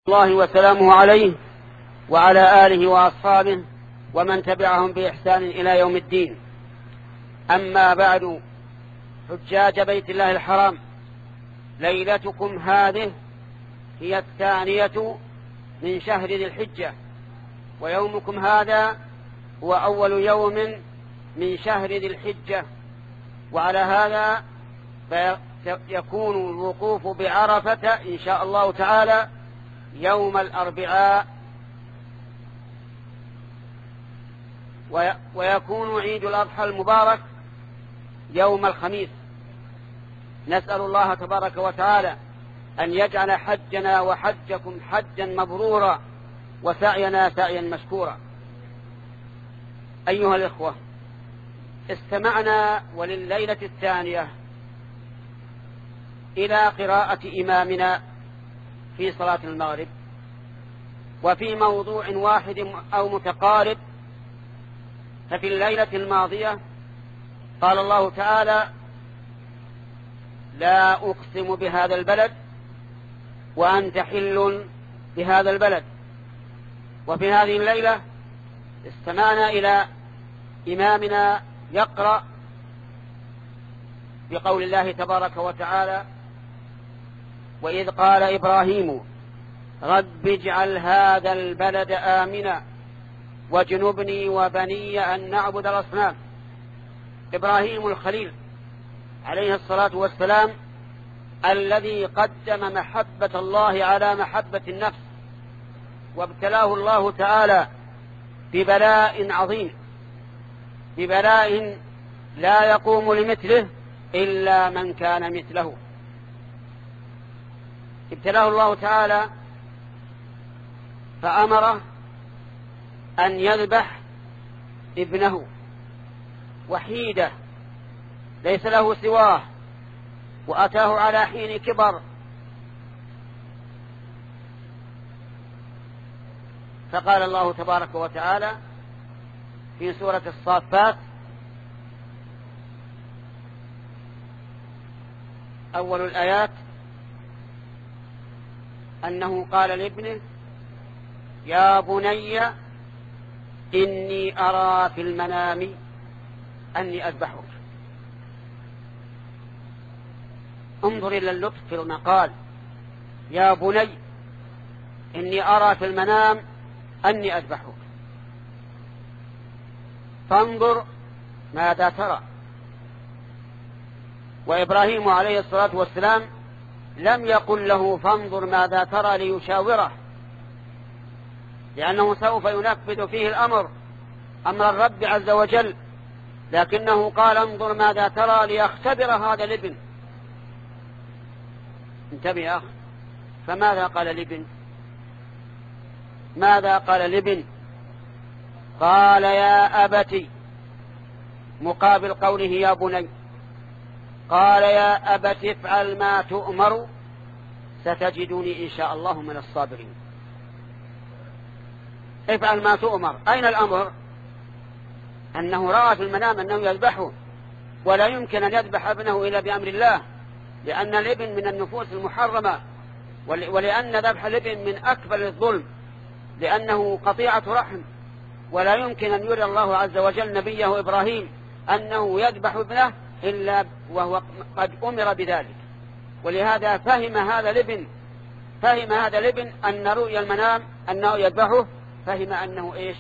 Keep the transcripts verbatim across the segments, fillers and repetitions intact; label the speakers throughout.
Speaker 1: الله وسلامه عليه وعلى آله وأصحابه ومن تبعهم بإحسان إلى يوم الدين. أما بعد، حجاج بيت الله الحرام، ليلتكم هذه هي الثانية من شهر ذي الحجة، ويومكم هذا هو أول يوم من شهر ذي الحجة، وعلى هذا فيكون الوقوف بعرفة إن شاء الله تعالى يوم الأربعاء، ويكون عيد الأضحى المبارك يوم الخميس. نسأل الله تبارك وتعالى أن يجعل حجنا وحجكم حجا مبرورا وسعينا سعيا مشكورا. أيها الإخوة، استمعنا ولليلة الثانية إلى قراءة إمامنا في صلاة المغرب، وفي موضوع واحد أو متقارب. ففي الليلة الماضية قال الله تعالى: لا أقسم بهذا البلد وأنت حل بهذا البلد. وفي هذه الليلة استمعنا إلى إمامنا يقرأ بقول الله تبارك وتعالى: وإذ قال إبراهيم رب اجعل هذا البلد آمنا واجنبني وبني أن نعبد الأصنام. إبراهيم الخليل عليه الصلاة والسلام، الذي قدم محبة الله على محبة النفس، وابتلاه الله تعالى ببلاء عظيم، ببلاء لا يقوم لمثله إلا من كان مثله. ابتلاه الله تعالى فأمره أن يذبح ابنه وحيده ليس له سواه، وأتاه على حين كبر، فقال الله تبارك وتعالى في سورة الصافات: أول الآيات أنه قال لابنه: يا بني إني أرى في المنام أني أذبحك. انظر إلى اللطف في المقال: يا بني إني أرى في المنام أني أذبحك. فانظر ماذا ترى. وإبراهيم عليه الصلاة والسلام لم يقل له فانظر ماذا ترى ليشاوره، لأنه سوف ينفذ فيه الأمر، أمر الرب عز وجل، لكنه قال انظر ماذا ترى ليختبر هذا الابن. انتبه يا أخي، فماذا قال الابن؟ ماذا قال الابن؟ قال يا أبتي، مقابل قوله يا بني، قال يا أبت افعل ما تؤمر ستجدني إن شاء الله من الصابرين. افعل ما تؤمر. أين الأمر؟ أنه رأى في المنام أنه يذبحه، ولا يمكن أن يذبح ابنه إلا بأمر الله، لأن الابن من النفوس المحرمة، ولأن ذبح الابن من أكبر الظلم، لأنه قطيعة رحم، ولا يمكن أن يرى الله عز وجل نبيه إبراهيم أنه يذبح ابنه إلا وهو قد أمر بذلك. ولهذا فهم هذا الابن فهم هذا الابن أن رؤيا المنام أنه يذبحه، فهم أنه إيش؟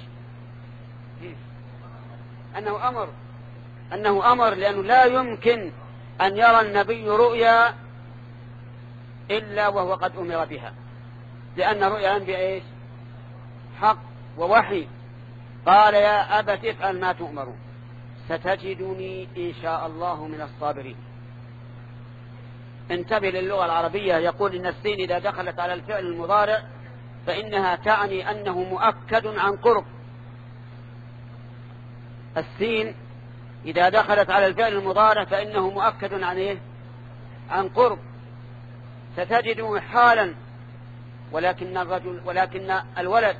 Speaker 1: أنه أمر أنه أمر لأنه لا يمكن أن يرى النبي رؤيا إلا وهو قد أمر بها، لأن رؤيا الأنبياء إيش؟ حق ووحي. قال يا أبت افعل ما تؤمر ستجدني إن شاء الله من الصابرين. انتبه للغة العربية، يقول إن السين إذا دخلت على الفعل المضارع فإنها تعني أنه مؤكد عن قرب. السين إذا دخلت على الفعل المضارع فإنه مؤكد عن إيه؟ عن قرب. ستجد حالا، ولكن الرجل ولكن الولد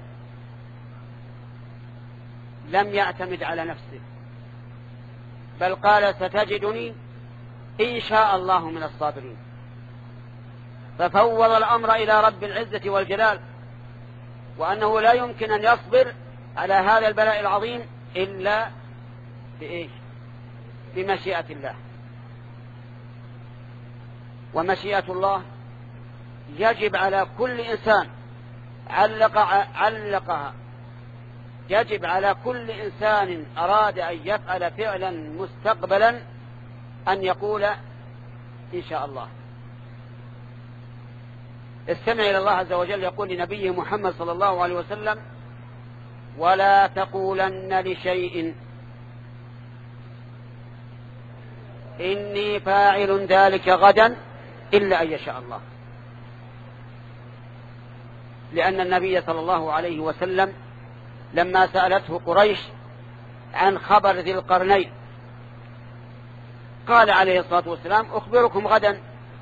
Speaker 1: لم يعتمد على نفسه، بل قال ستجدني إن شاء الله من الصابرين. ففوض الأمر إلى رب العزة والجلال وأنه لا يمكن أن يصبر على هذا البلاء العظيم إلا بإيش؟ بمشيئة الله. ومشيئة الله يجب على كل إنسان علق علقها يجب على كل إنسان أراد أن يفعل فعلا مستقبلا أن يقول إن شاء الله. استمع إلى الله عز وجل يقول لنبيه محمد صلى الله عليه وسلم: ولا تقولن لشيء إني فاعل ذلك غدا إلا أن يشاء الله. لأن النبي صلى الله عليه وسلم لما سألته قريش عن خبر ذي القرنين قال عليه الصلاة والسلام: أخبركم غدا،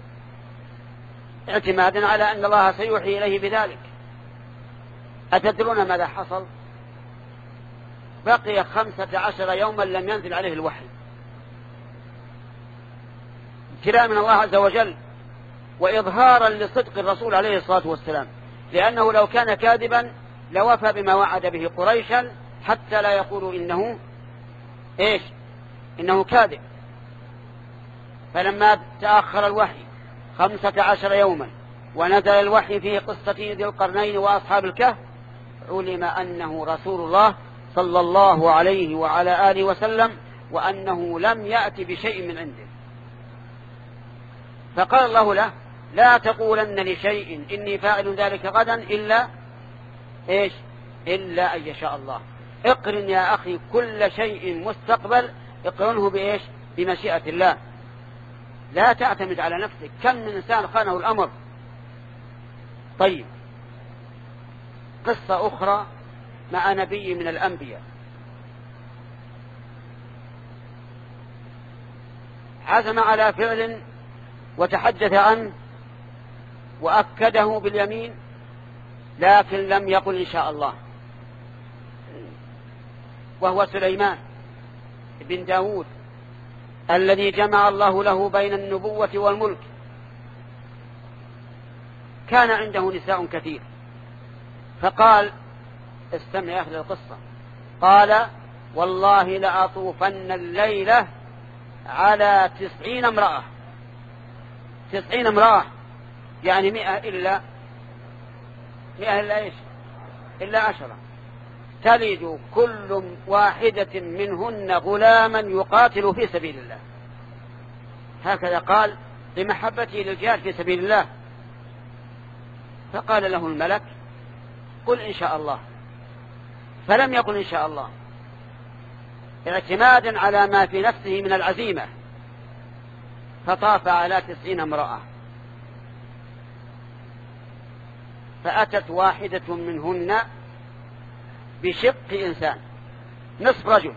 Speaker 1: اعتمادا على أن الله سيوحي إليه بذلك. أتدرون ماذا حصل؟ بقي خمسة عشر يوما لم ينزل عليه الوحي، ابتلاء من الله عز وجل وإظهارا لصدق الرسول عليه الصلاة والسلام، لأنه لو كان كاذبا لوفى بما وعد به قريشا حتى لا يقولوا إنه إيش إنه كاذب. فلما تأخر الوحي خمسة عشر يوما ونزل الوحي في قصة ذي القرنين وأصحاب الكهف، علم أنه رسول الله صلى الله عليه وعلى آله وسلم، وأنه لم يأتي بشيء من عنده. فقال الله له: لا تقولن لشيء إني فاعل ذلك غدا إلا إيش إلا أن يشاء الله. اقرن يا أخي كل شيء مستقبل، اقرنه بإيش؟ بمشيئة الله. لا تعتمد على نفسك. كم من إنسان خانه الأمر. طيب، قصة أخرى مع نبي من الأنبياء. عزم على فعل وتحدث عنه وأكده باليمين، لكن لم يقل إن شاء الله، وهو سليمان بن داود الذي جمع الله له بين النبوة والملك. كان عنده نساء كثير، فقال: استمع يا أهل القصة. قال: والله لأطوفن الليلة على تسعين امرأة. تسعين امرأة يعني مئة إلا مئة إلا إيش إلا عشرة، تلد كل واحدة منهن غلاما يقاتل في سبيل الله. هكذا قال لمحبته للجهاد في سبيل الله. فقال له الملك: قل إن شاء الله. فلم يقل إن شاء الله، اعتمادا على ما في نفسه من العزيمة، فطاف على تسعين امرأة، فأتت واحدة منهن بشق إنسان، نصف رجل.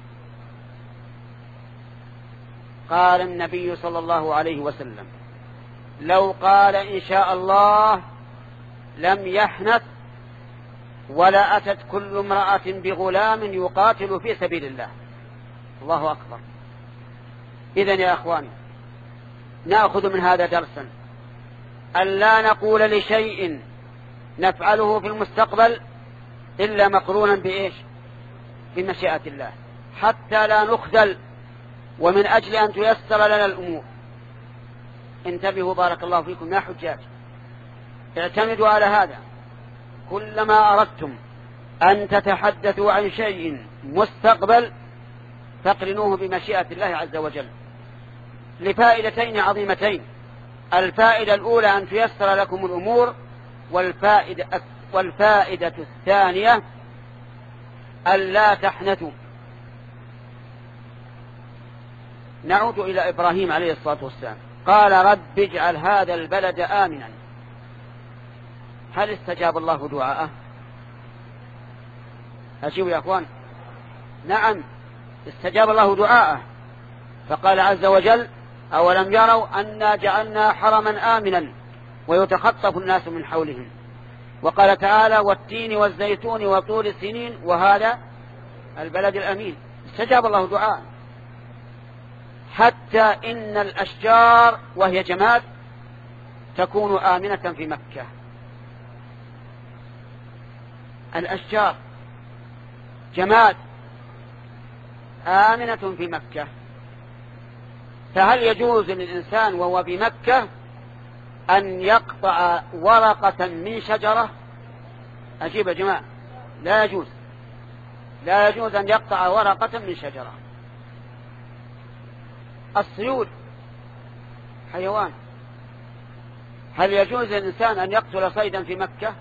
Speaker 1: قال النبي صلى الله عليه وسلم: لو قال إن شاء الله لم يحنث ولا أتت كل امرأة بغلام يقاتل في سبيل الله. الله أكبر. إذن يا أخواني، نأخذ من هذا درسا ألا نقول لشيء نفعله في المستقبل إلا مقرونا بإيش؟ بمشيئة الله، حتى لا نخذل، ومن أجل أن تيسر لنا الأمور. انتبهوا بارك الله فيكم يا حجاج، اعتمدوا على هذا. كلما أردتم أن تتحدثوا عن شيء مستقبل فاقرنوه بمشيئة الله عز وجل، لفائدتين عظيمتين. الفائدة الأولى أن تيسر لكم الأمور، والفائدة, والفائدة الثانية ألا تحنثوا. نعود إلى إبراهيم عليه الصلاة والسلام. قال: رب اجعل هذا البلد آمنا. هل استجاب الله دعاءه؟ أجيبوا يا أخوان. نعم، استجاب الله دعاءه. فقال عز وجل: أولم يروا أنا جعلنا حرما آمنا ويتخطف الناس من حولهم. وقال تعالى: والتين والزيتون وطور سنين وهذا البلد الأمين. استجاب الله دعاء، حتى إن الأشجار وهي جماد تكون آمنة في مكة. الأشجار جماد آمنة في مكة، فهل يجوز للإنسان وهو بمكة أن يقطع ورقة من شجرة؟ أجيب يا جماعة، لا يجوز، لا يجوز أن يقطع ورقة من شجرة. الصيود حيوان، هل يجوز للإنسان أن يقتل صيدا في مكة؟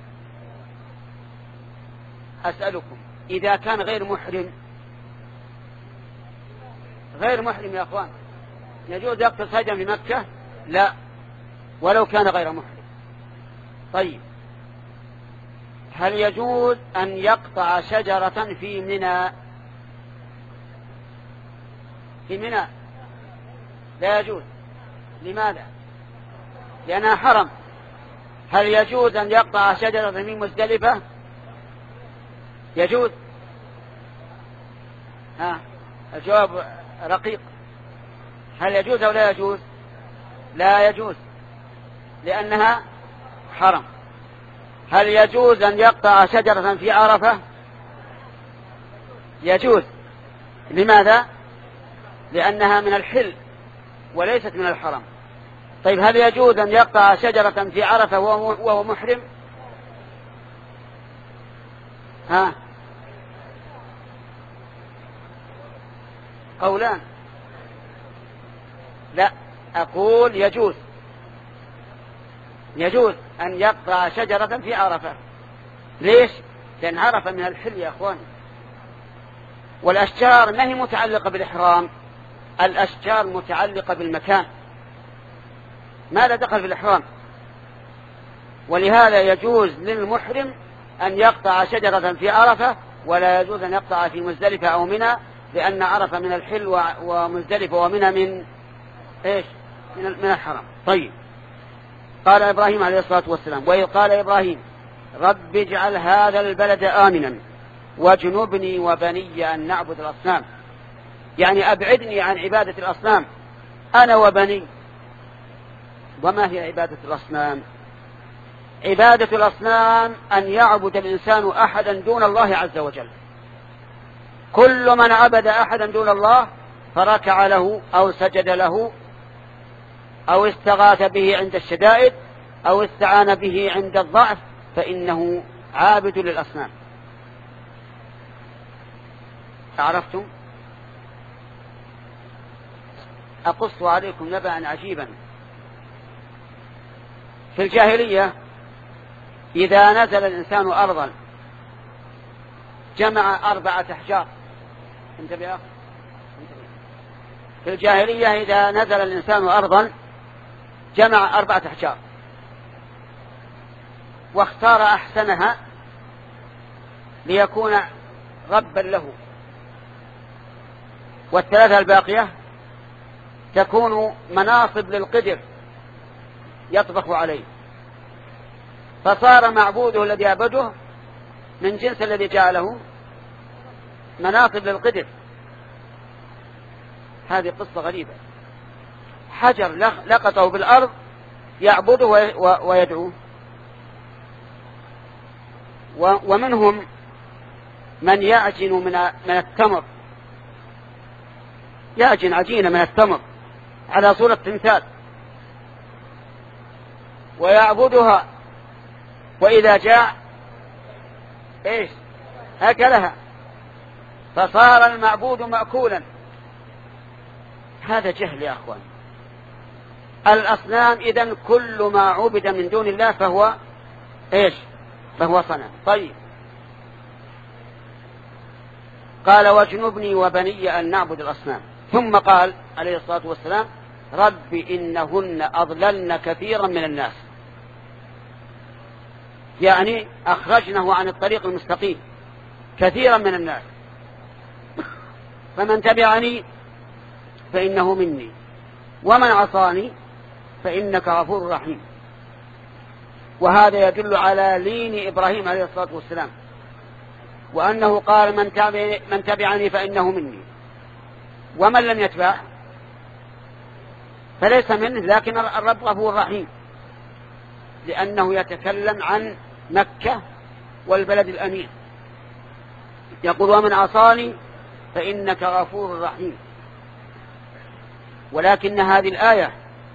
Speaker 1: أسألكم، إذا كان غير محرم، غير محرم يا أخوان، يجوز يقتل صيدا في مكة؟ لا، ولو كان غير محرم. طيب، هل يجوز أن يقطع شجرة في منى؟ في منى لا يجوز. لماذا؟ لأنها حرم. هل يجوز أن يقطع شجرة في مزدلفة؟ يجوز. ها، الجواب رقيق. هل يجوز أو لا يجوز؟ لا يجوز، لأنها حرم. هل يجوز أن يقطع شجرة في عرفة؟ يجوز. لماذا؟ لأنها من الحل وليست من الحرم. طيب، هل يجوز أن يقطع شجرة في عرفة وهو محرم؟ ها، قولان. لا، أقول يجوز، يجوز أن يقطع شجرة في عرفة. ليش؟ لأن عرفة من الحل يا أخوان، والأشجار ما هي متعلقة بالإحرام، الأشجار متعلقة بالمكان، ما لا دخل في الإحرام. ولهذا يجوز للمحرم أن يقطع شجرة في عرفة، ولا يجوز أن يقطع في مزدلفة أو منى، لأن عرفة من الحل ومزدلفة ومنى من إيش؟ من الحرم. طيب، قال إبراهيم عليه الصلاة والسلام: وإذ قال إبراهيم رب اجعل هذا البلد آمنا واجنبني وبني أن نعبد الأصنام، يعني أبعدني عن عبادة الأصنام أنا وبني. وما هي عبادة الأصنام؟ عبادة الأصنام أن يعبد الإنسان أحدا دون الله عز وجل. كل من عبد أحدا دون الله فركع له أو سجد له أو استغاث به عند الشدائد أو استعان به عند الضعف فإنه عابد للأصنام. عرفتم؟ أقص عليكم نبأ عجيبا. في الجاهلية إذا نزل الإنسان أرضا جمع أربعة أحجار. انتبه يا أخي. في الجاهلية إذا نزل الإنسان أرضا جمع أربعة أحجار واختار أحسنها ليكون ربا له، والثلاثة الباقية تكون مناصب للقدر يطبخ عليه، فصار معبوده الذي يعبده من جنس الذي جعله مناصب للقدر. هذه قصة غريبة. حجر لقطه بالأرض يعبده ويدعوه. ومنهم من يعجن من التمر، يعجن عجينة من التمر على صورة تمثال ويعبدها، وإذا جاء إيش أكلها، فصار المعبود مأكولا. هذا جهل يا أخوان. الأصنام إذن كل ما عبد من دون الله فهو إيش؟ فهو صنم. طيب، قال واجنبني وبني أن نعبد الأصنام، ثم قال عليه الصلاة والسلام رب إنهن أضللن كثيرا من الناس، يعني أخرجنه عن الطريق المستقيم كثيرا من الناس، فمن تبعني فإنه مني ومن عصاني فإنك غفور رحيم. وهذا يدل على لين إبراهيم عليه الصلاة والسلام، وأنه قال من, تبع من تبعني فإنه مني، ومن لم يتبع فليس منه، لكن الرب غفور رحيم، لأنه يتكلم عن مكة والبلد الأمين. يقول ومن عصاني فإنك غفور رحيم. ولكن هذه الآية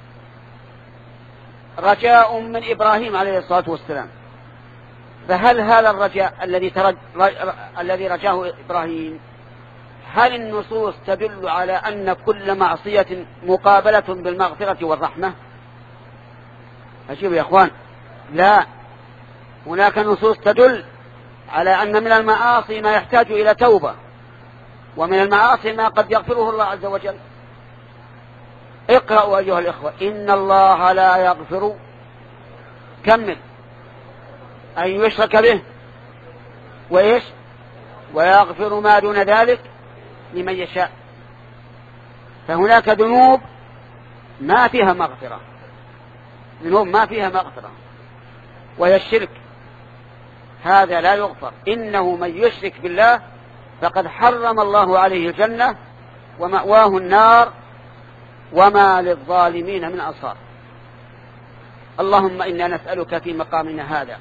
Speaker 1: رجاء من إبراهيم عليه الصلاة والسلام، فهل هذا الرجاء الذي ترج... الذي رجاه إبراهيم، هل النصوص تدل على أن كل معصية مقابلة بالمغفرة والرحمة؟ أشوف يا أخوان، لا، هناك نصوص تدل على أن من المعاصي ما يحتاج إلى توبة، ومن المعاصي ما قد يغفره الله عز وجل. اقرأوا أيها الإخوة: إن الله لا يغفر كمل أن يشرك به وإيش ويغفر ما دون ذلك لمن يشاء. فهناك ذنوب ما فيها مغفرة، ذنوب ما فيها مغفرة، وهي الشرك، هذا لا يغفر. إنه من يشرك بالله فقد حرم الله عليه الجنة ومأواه النار وما للظالمين من أنصار. اللهم إنا نسألك في مقامنا هذا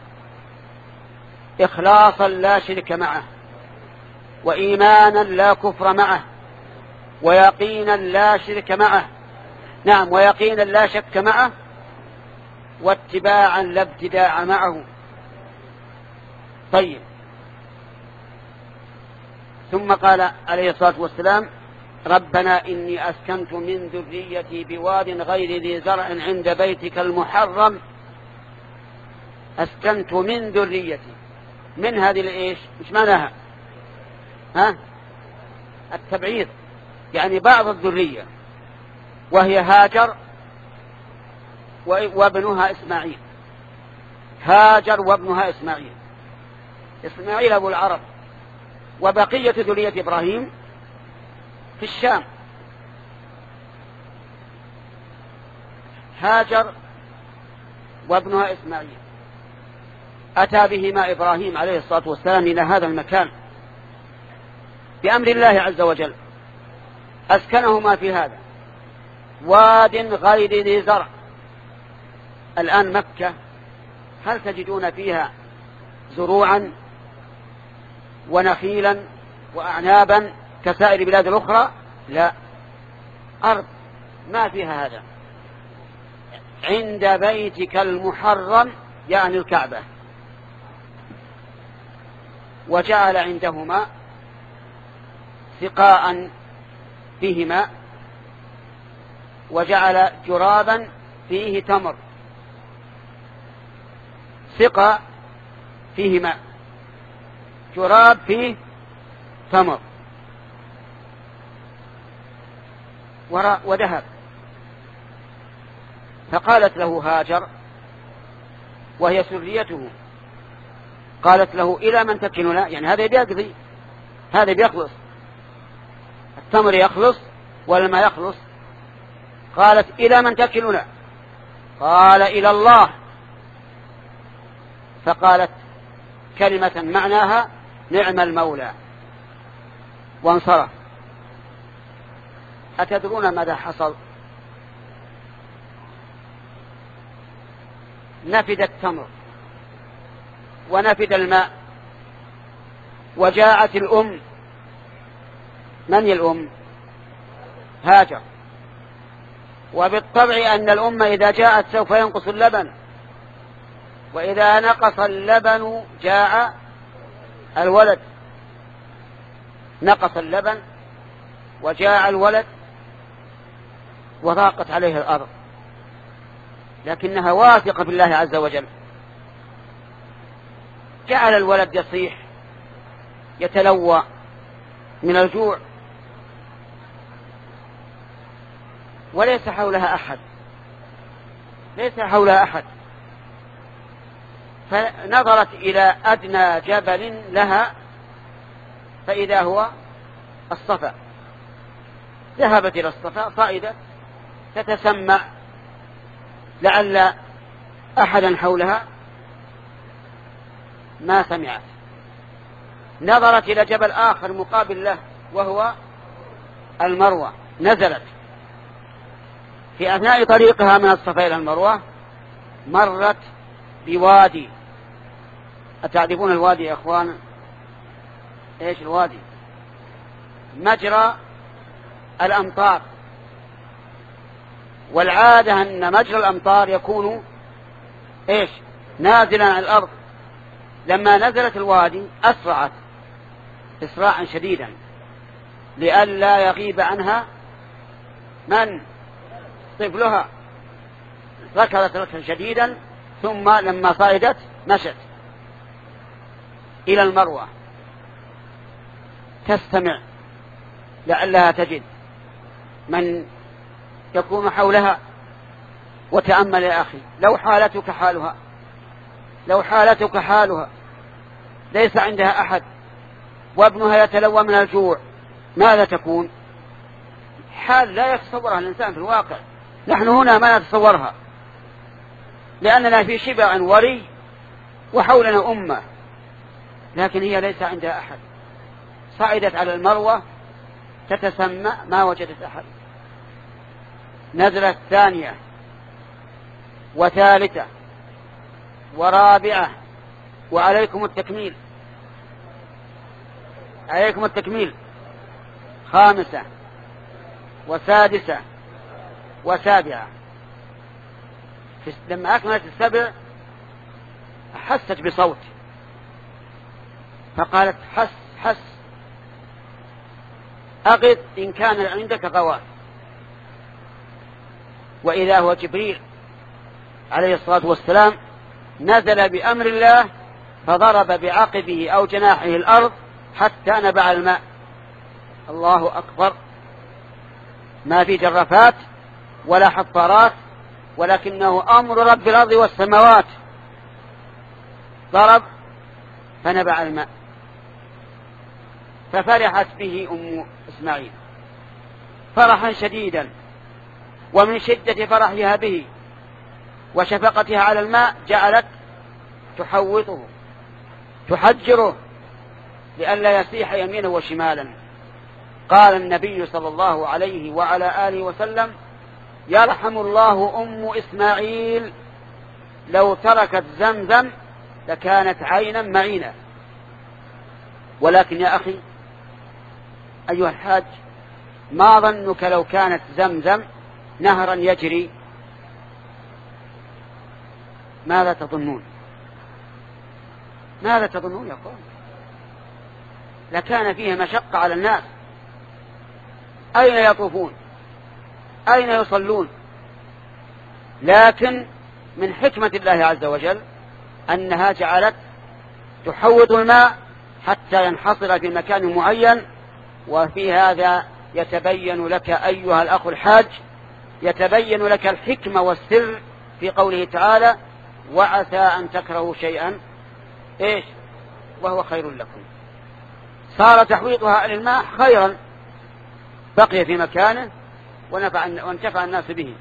Speaker 1: إخلاصا لا شرك معه، وإيمانا لا كفر معه، ويقينا لا شرك معه، نعم ويقينا لا شك معه، واتباعا لا ابتداع معه. طيب، ثم قال عليه الصلاة والسلام: ربنا إني أسكنت من ذريتي بواد غير ذي زرع عند بيتك المحرم. أسكنت من ذريتي، من هذه الإيش مش معناها ها التبعيض، يعني بعض الذرية، وهي هاجر وابنها إسماعيل. هاجر وابنها إسماعيل، إسماعيل أبو العرب، وبقية ذرية إبراهيم في الشام. هاجر وابنها إسماعيل أتى بهما إبراهيم عليه الصلاة والسلام إلى هذا المكان بأمر الله عز وجل، أسكنهما في هذا واد غير ذي زرع. الآن مكة هل تجدون فيها زروعا ونخيلا وأعنابا كسائر البلاد الأخرى؟ لا، أرض ما فيها هذا. عند بيتك المحرم يعني الكعبة. وجعل عندهما سقاء فيه ماء، وجعل جرابا فيه تمر. سقاء فيه ماء، جراب فيه تمر، وذهب. فقالت له هاجر وهي سريته، قالت له: إلى من تكلنا؟ يعني هذا بيقضي، هذا بيخلص، التمر يخلص والماء يخلص. قالت: إلى من تكلنا؟ قال: إلى الله. فقالت كلمة معناها نعم المولى، وانصرف. أتدرون ماذا حصل؟ نفد التمر ونفد الماء، وجاءت الأم. من هي الأم؟ هاجر. وبالطبع أن الأم إذا جاءت سوف ينقص اللبن، وإذا نقص اللبن جاء الولد. نقص اللبن وجاء الولد، وضاقت عليه الأرض، لكنها واثقة بالله عز وجل. جعل الولد يصيح يتلوى من الجوع، وليس حولها أحد، ليس حولها أحد. فنظرت إلى أدنى جبل لها فإذا هو الصفا. ذهبت إلى الصفا صائدة تتسمع لعل أحدا حولها، ما سمعت. نظرت إلى جبل آخر مقابل له وهو المروة، نزلت. في أثناء طريقها من الصفا إلى المروة مرت بوادي. أتعرفون الوادي يا أخوان؟ إيش الوادي؟ مجرى الأمطار، والعادة أن مجرى الأمطار يكون إيش؟ نازلا على الأرض. لما نزلت الوادي أسرعت إسراعا شديدا لئلا يغيب عنها من؟ طفلها. ركضت ركضا شديدا، ثم لما صعدت مشت إلى المروة تستمع لعلها تجد من يكون حولها. وتأمل يا أخي، لو حالتك حالها، لو حالتك حالها ليس عندها أحد وابنها يتلوى من الجوع، ماذا تكون؟ حال لا يتصورها الإنسان في الواقع. نحن هنا ما نتصورها لأننا في شبع وري وحولنا أمة، لكن هي ليس عندها أحد. صعدت على المروة تتسمى، ما وجدت أحد. نزلت ثانية وثالثة ورابعة، وعليكم التكميل، عليكم التكميل، خامسة وسادسة وسابعة. لما أكملت السبع حست بصوت فقالت حس حس أغث إن كان عندك غواث. وإذا هو جبريل عليه الصلاة والسلام نزل بأمر الله فضرب بعقبه أو جناحه الأرض حتى نبع الماء. الله أكبر. ما في جرافات ولا حفارات، ولكنه أمر رب الأرض والسماوات. ضرب فنبع الماء، ففرحت به أم إسماعيل فرحا شديدا، ومن شدة فرحها به وشفقتها على الماء جعلت تحوطه تحجره لئلا يسيح يمينه وشمالا. قال النبي صلى الله عليه وعلى آله وسلم: يرحم الله أم إسماعيل لو تركت زمزم لكانت عينا معينا. ولكن يا أخي أيها الحاج، ما ظنك لو كانت زمزم نهرا يجري؟ ماذا تظنون؟ ماذا تظنون يا قوم؟ لكان فيها مشقة على الناس. أين يطوفون؟ أين يصلون؟ لكن من حكمة الله عز وجل أنها جعلت تحوض الماء حتى ينحصر في مكان معين. وفي هذا يتبين لك أيها الأخ الحاج، يتبين لك الحكمة والسر في قوله تعالى: وعسى أن تكرهوا شيئا إيش وهو خير لكم. صار تحويضها للماء خيرا، بقي في مكانه ونفع وانتفع الناس به.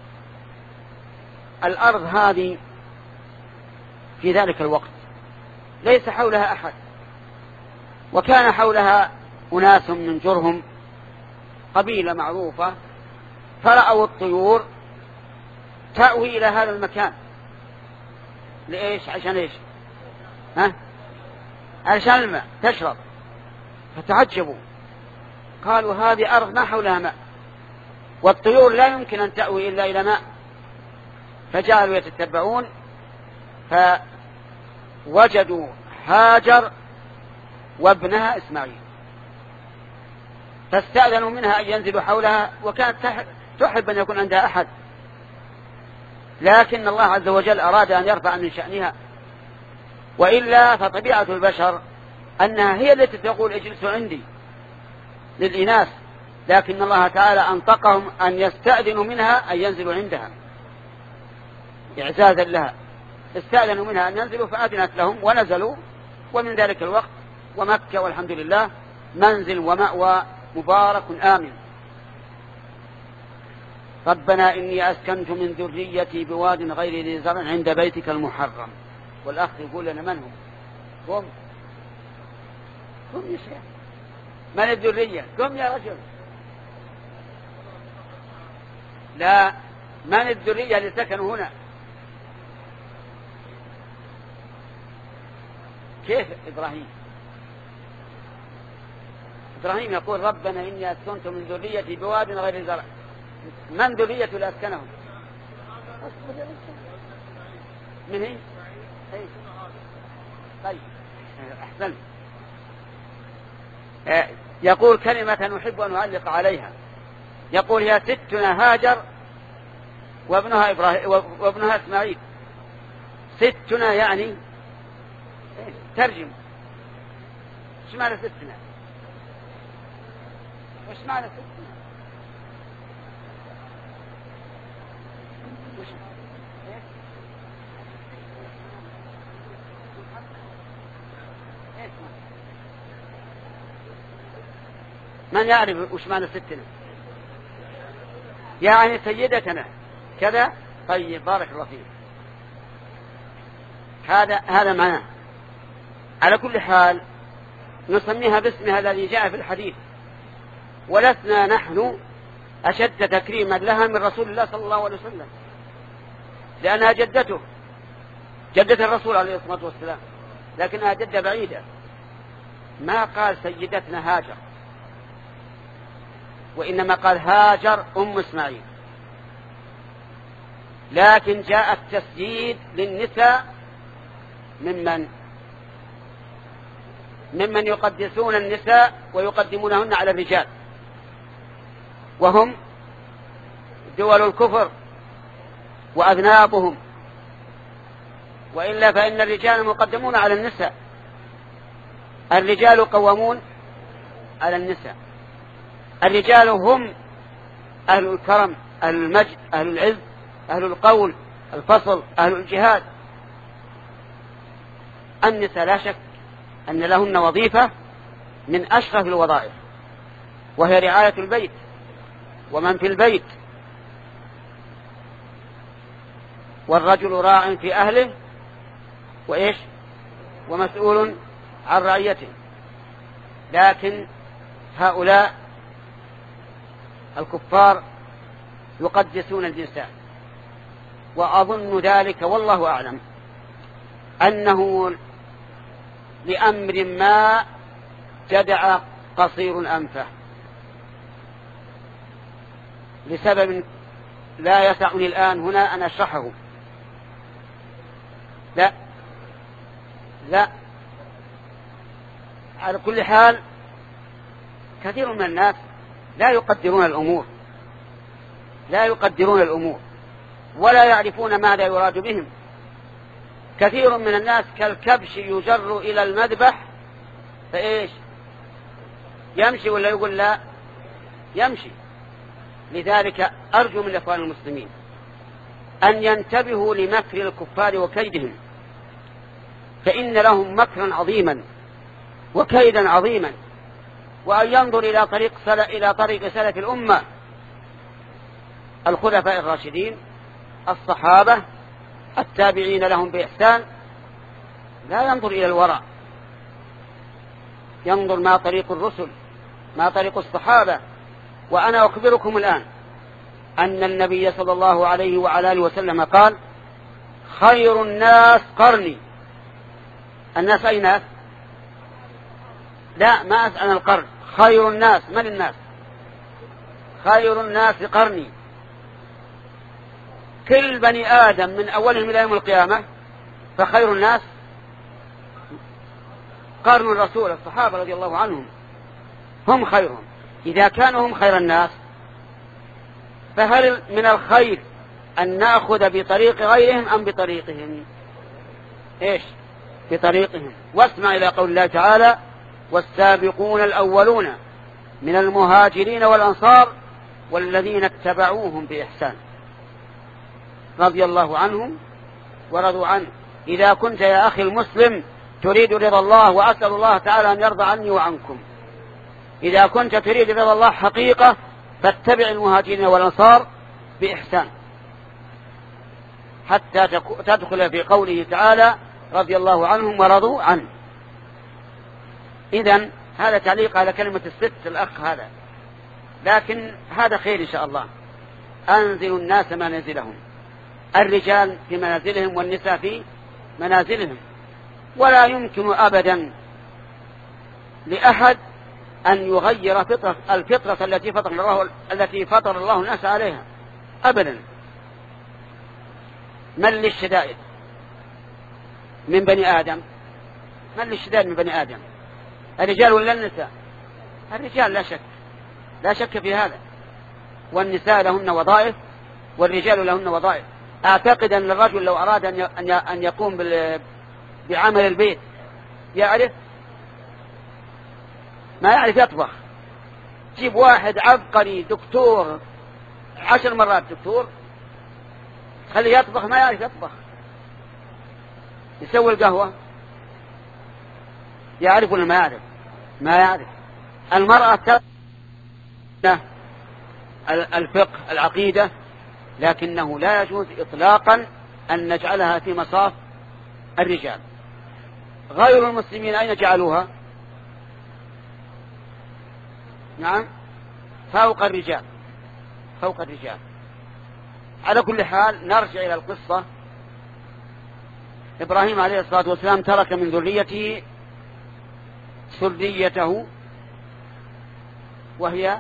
Speaker 1: الأرض هذه في ذلك الوقت ليس حولها أحد، وكان حولها أناس من جرهم، قبيلة معروفة، فرأوا الطيور تأوي إلى هذا المكان. لإيش؟ عشان إيش؟ ها؟ عشان الماء تشرب. فتعجبوا، قالوا هذه أرض ما حولها ماء، والطيور لا يمكن أن تأوي إلا إلى ماء. فجعلوا يتتبعون فوجدوا هاجر وابنها إسماعيل، فاستأذنوا منها أن ينزلوا حولها، وكانت تحب أن يكون عندها أحد، لكن الله عز وجل أراد أن يرفع من شأنها. وإلا فطبيعة البشر أنها هي التي تقول اجلسوا عندي للإناث، لكن الله تعالى أنطقهم أن يستأذنوا منها أن ينزلوا عندها إعزازا لها. استأذنوا منها أن ينزلوا فأذنت لهم ونزلوا. ومن ذلك الوقت ومكة والحمد لله منزل ومأوى مبارك آمن. ربنا إني أسكنت من ذريتي بواد غير ذي زرع عند بيتك المحرم. والأخ يقول لنا من هم؟ قم قم يا شيخ، من الذرية؟ قم يا رجل. لا، من الذرية اللي سكنوا هنا؟ كيف إبراهيم؟ إبراهيم يقول ربنا إني أسكنت من ذريتي بواد غير زرع. من ذريته اللي أسكنهم؟ من هي؟ طيب أحسن. يقول كلمة أحب أن أعلق عليها، يقول يا ستنا هاجر وابنها إبراهيم وابنها إسماعيل. ستنا يعني ترجم، ايش معنى ستنا؟ وش معنى ستنا؟ وش من يعرف وش معنى ستنا؟ يعني سيدتنا كذا. طيب بارك الله فيك. هذا هذا معناه. على كل حال نسميها باسمها الذي جاء في الحديث، ولسنا نحن أشد تكريما لها من رسول الله صلى الله عليه وسلم، لأنها جدته، جدة الرسول عليه الصلاة والسلام، لكنها جدة بعيدة. ما قال سيدتنا هاجر، وإنما قال هاجر أم إسماعيل. لكن جاء التسديد للنساء ممن ممن يقدسون النساء ويقدمونهن على الرجال، وهم دول الكفر وأذنابهم، وإلا فإن الرجال مقدمون على النساء. الرجال قوامون على النساء. الرجال هم أهل الكرم، أهل المجد، أهل العز، أهل القول، الفصل، أهل الجهاد. النساء لا شك أن لهن وظيفة من أشرف الوظائف، وهي رعاية البيت ومن في البيت. والرجل راع في أهله وإيش ومسؤول عن رعيته. لكن هؤلاء الكفار يقدسون النساء، وأظن ذلك والله أعلم أنه لأمر ما جدع قصير أنفه، لسبب لا يسعني الآن هنا أن أشرحه. لا لا على كل حال كثير من الناس لا يقدرون الأمور، لا يقدرون الأمور ولا يعرفون ماذا يراد بهم. كثير من الناس كالكبش يجر إلى المذبح فإيش يمشي، ولا يقول لا يمشي. لذلك أرجو من الإخوان المسلمين أن ينتبهوا لمكر الكفار وكيدهم، فإن لهم مكرا عظيما وكيدا عظيما، وأن ينظر إلى طريق سل... إلى طريق سلف الأمة الخلفاء الراشدين الصحابة التابعين لهم بإحسان. لا ينظر إلى الوراء، ينظر ما طريق الرسل، ما طريق الصحابة. وأنا أخبركم الآن أن النبي صلى الله عليه وعلى آله وسلم قال خير الناس قرني. الناس أي ناس؟ لا، ما أسأل القرن. خير الناس من الناس؟ خير الناس قرني. كل بني آدم من أولهم إلى يوم القيامة فخير الناس قرن الرسول الصحابة رضي الله عنهم، هم خيرهم. إذا كانوا هم خير الناس فهل من الخير أن نأخذ بطريق غيرهم أم بطريقهم؟ إيش بطريقهم. واسمع إلى قول الله تعالى والسابقون الأولون من المهاجرين والأنصار والذين اتبعوهم بإحسان رضي الله عنهم ورضوا عنه. إذا كنت يا أخي المسلم تريد رضا الله، وأسأل الله تعالى أن يرضى عني وعنكم، إذا كنت تريد رضا الله حقيقة فاتبع المهاجرين والأنصار بإحسان حتى تدخل في قوله تعالى رضي الله عنهم ورضوا عنه. إذن هذا تعليق على كلمة الست الأخ هذا، لكن هذا خير إن شاء الله. أنزلوا الناس منازلهم، الرجال في منازلهم والنساء في منازلهم. ولا يمكن أبدا لأحد أن يغير فطرة الفطرة التي فطر الله التي فطر الله الناس عليها أبدا. من للشدائد من بني آدم؟ من للشدائد من بني آدم؟ الرجال ولا النساء؟ الرجال لا شك، لا شك في هذا. والنساء لهن وظائف والرجال لهن وظائف. أعتقد أن الرجل لو أراد أن يقوم بعمل البيت يعرف ما يعرف يطبخ. جيب واحد عبقري دكتور عشر مرات دكتور خليه يطبخ ما يعرف يطبخ. يسوي القهوة يعرف ولا ما يعرف؟ ما يعرف. المرأة الفقه العقيدة، لكنه لا يجوز إطلاقا أن نجعلها في مصاف الرجال. غير المسلمين أين جعلوها؟ نعم فوق الرجال، فوق الرجال. على كل حال نرجع إلى القصة. إبراهيم عليه الصلاة والسلام ترك من ذريته سريته وهي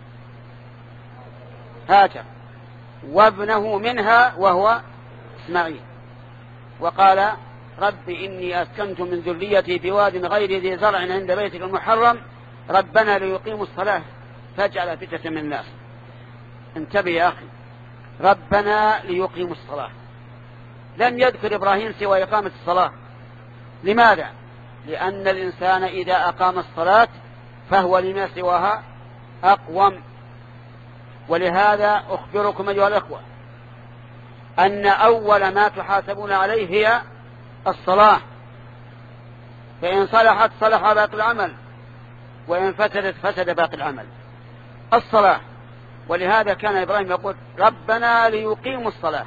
Speaker 1: هاجر، وابنه منها وهو إسماعيل. وقال رب إني أسكنت من ذريتي بواد غير ذي زرع عند بيتك المحرم ربنا ليقيموا الصلاة فاجعل فتنة من الناس. انتبه يا أخي، ربنا ليقيموا الصلاة. لم يذكر إبراهيم سوى إقامة الصلاة. لماذا؟ لأن الإنسان إذا أقام الصلاة فهو لما سواها أقوم. ولهذا أخبركم أيها الأخوة أن أول ما تحاسبون عليه هي الصلاة، فإن صلحت صلح باقي العمل، وإن فسدت فسد باقي العمل. الصلاة. ولهذا كان إبراهيم يقول ربنا ليقيموا الصلاة.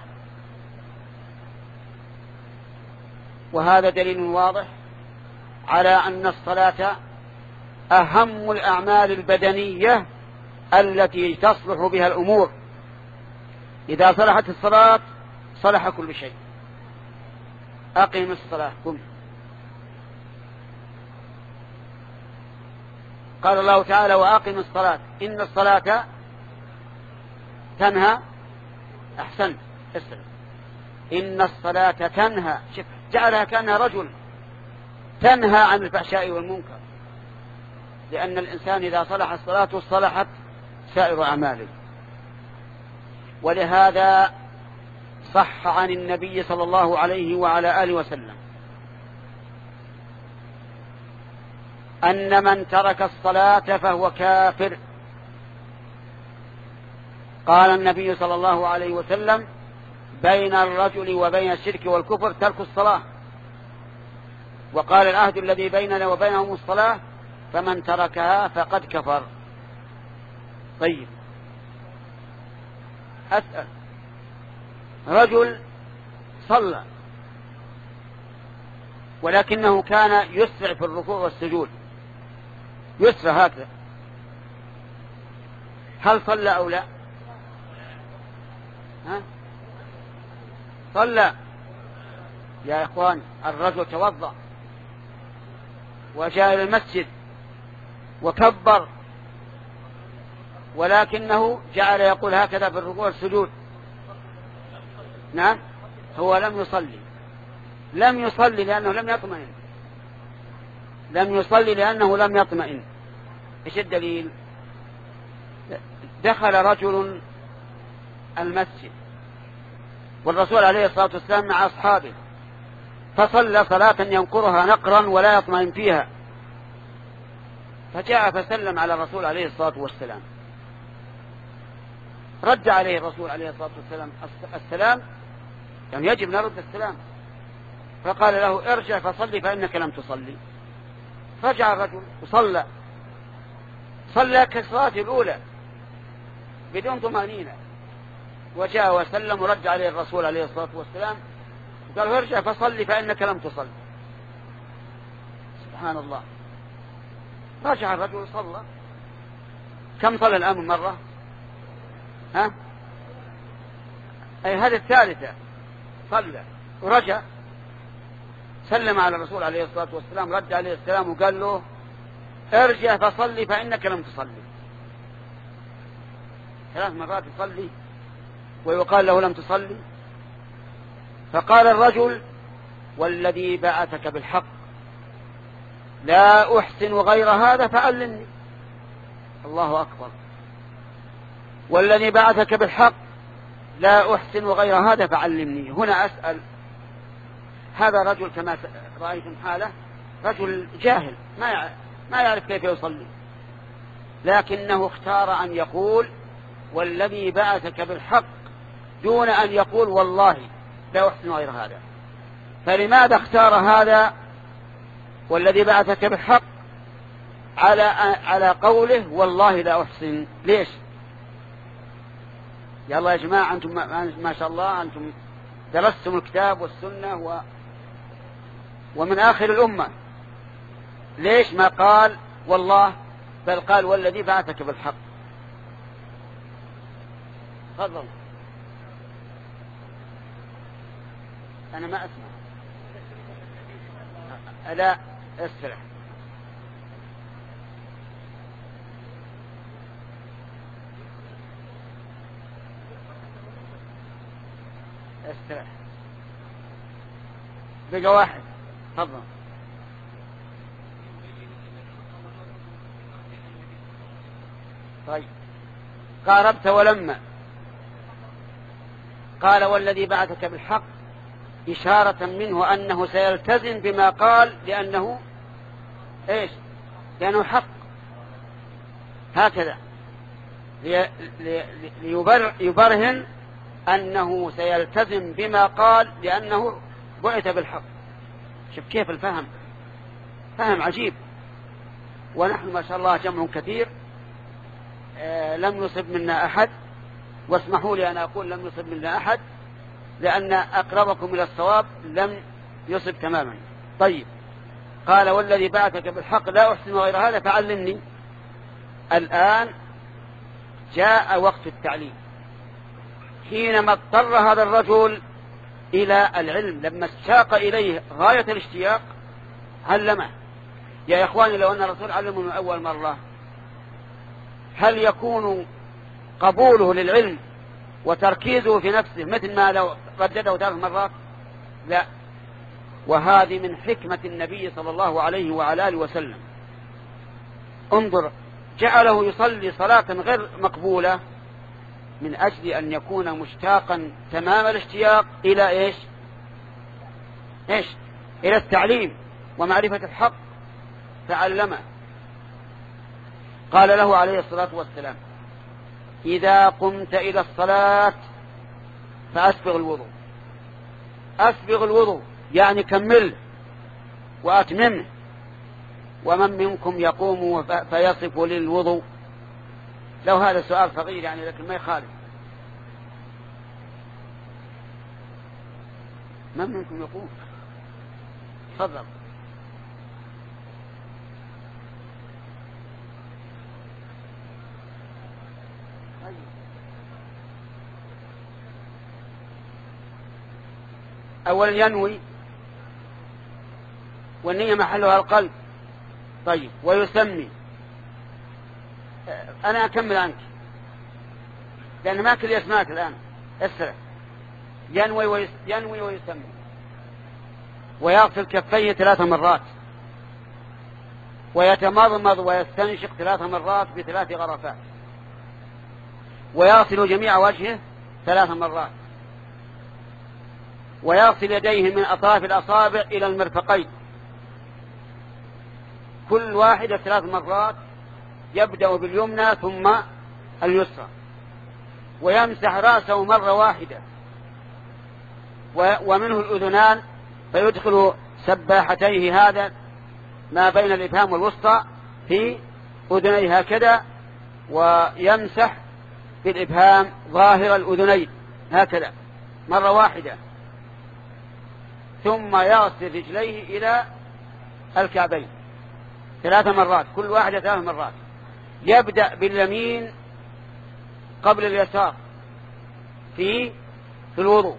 Speaker 1: وهذا دليل واضح على أن الصلاة أهم الأعمال البدنية التي تصلح بها الأمور. إذا صلحت الصلاة صلح كل شيء. أقيم الصلاة. قم. قال الله تعالى وأقم الصلاة إن الصلاة تنهى. أحسنت اسلم. إن الصلاة تنهى، شوف جعلها كأنها رجل، تنهى عن الفحشاء والمنكر. لأن الإنسان إذا صلح الصلاة صلحت سائر أعماله. ولهذا صح عن النبي صلى الله عليه وعلى آله وسلم أن من ترك الصلاة فهو كافر. قال النبي صلى الله عليه وسلم بين الرجل وبين الشرك والكفر ترك الصلاة. وقال العهد الذي بيننا وبينهم الصلاة فمن تركها فقد كفر. طيب أسأل، رجل صلى ولكنه كان يسرع في الركوع والسجود، يسرع هكذا، هل صلى أو لا؟ ها؟ صلى. يا إخوان الرجل توضأ وجاء إلى المسجد وكبر، ولكنه جعل يقول هكذا في الركوع والسجود. نعم هو لم يصلي، لم يصلي لأنه لم يطمئن، لم يصلي لأنه لم يطمئن. إيش الدليل؟ دخل رجل المسجد والرسول عليه الصلاة والسلام مع أصحابه فصلى صلاة ينقرها نقرا ولا يطمئن فيها، فجاء فسلم على الرسول عليه الصلاة والسلام، رد عليه الرسول عليه الصلاة والسلام السلام، يعني يجب نرد السلام، فقال له ارجع فصلي فإنك لم تصلي. رجع الرجل وصلى، صلى كالصلاة الأولى بدون طمأنينة، وجاء وسلم ورد عليه الرسول عليه الصلاة والسلام قال ارجع فصلي فإنك لم تصلي. سبحان الله. رجع الرجل وصلى. كم صلى الآن مرة؟ ها؟ أي هذه الثالثة. صلى ورجع سلم على الرسول عليه الصلاة والسلام، رد عليه السلام وقال له ارجع فصلي فإنك لم تصلي. ثلاث مرات يصلي ويقال له لم تصلي. فقال الرجل والذي بعثك بالحق لا أحسن غير هذا فعلمني. الله أكبر. والذي بعثك بالحق لا أحسن غير هذا فعلمني. هنا أسأل، هذا رجل كما رأيتم حاله رجل جاهل ما ما يعرف كيف يصلي، لكنه اختار أن يقول والذي بعثك بالحق دون أن يقول والله لا أحسن غير هذا. فلماذا اختار هذا والذي بعثك بالحق على على قوله والله لا أحسن؟ ليش؟ يا الله يا جماعة، أنتم ما شاء الله أنتم درستم الكتاب والسنة و ومن آخر الأمة، ليش ما قال والله بل قال والذي بعثك بالحق؟ تفضل. أنا ما أسمع. لا استرح. استرح. بقى واحد. تفضل. طيب قاربت ولما قال والذي بعثك بالحق إشارة منه أنه سيلتزم بما قال لأنه إيش؟ لأنه حق. هكذا ليبرهن أنه سيلتزم بما قال لأنه بعث بالحق. شوف كيف الفهم، فهم عجيب. ونحن ما شاء الله جمع كثير آه لم يصب منا أحد، واسمحوا لي أن أقول لم يصب منا أحد لأن أقربكم إلى الصواب لم يصب تماما. طيب قال والذي بعثك بالحق لا أحسن غير هذا فعلمني. الآن جاء وقت التعليم، حينما اضطر هذا الرجل إلى العلم، لما اشتاق إليه غاية الاشتياق علمه. يا إخواني لو أن الرسول علمه من أول مرة هل يكون قبوله للعلم وتركيزه في نفسه مثل ما لو ردده ثلاث مرات؟ لا. وهذه من حكمة النبي صلى الله عليه وعلى آله وسلم. انظر، جعله يصلي صلاة غير مقبولة من أجل أن يكون مشتاقا تمام الاشتياق إلى إيش؟ إيش؟ إلى التعليم ومعرفة الحق، فعلمه. قال له عليه الصلاة والسلام إذا قمت إلى الصلاة فأسبغ الوضوء. أسبغ الوضوء يعني كمل وأتممه. ومن منكم يقوم فيصف للوضوء؟ لو هذا سؤال صغير يعني لكن ما يخالف. من منكم يقوم؟ تفضل. أولا ينوي، والنية محلها القلب. طيب ويسمي. أنا أكمل عنك لأن ما كل يسمعك الآن. اسرع. ينوي, ويس... ينوي ويسمي، ويغسل كفيه ثلاث مرات، ويتمضمض ويستنشق ثلاث مرات بثلاث غرفات، ويغسل جميع وجهه ثلاث مرات، ويغسل يديه من أطراف الأصابع إلى المرفقين كل واحدة ثلاث مرات، يبدأ باليمنى ثم اليسرى، ويمسح رأسه مرة واحدة ومنه الأذنان، فيدخل سباحتيه هذا ما بين الإبهام والوسطى في أذنيه هكذا، ويمسح بالإبهام ظاهر الأذنين هكذا مرة واحدة، ثم يغسل رجليه إلى الكعبين ثلاث مرات كل واحدة ثلاث مرات. يبدأ باليمين قبل اليسار في في الوضوء.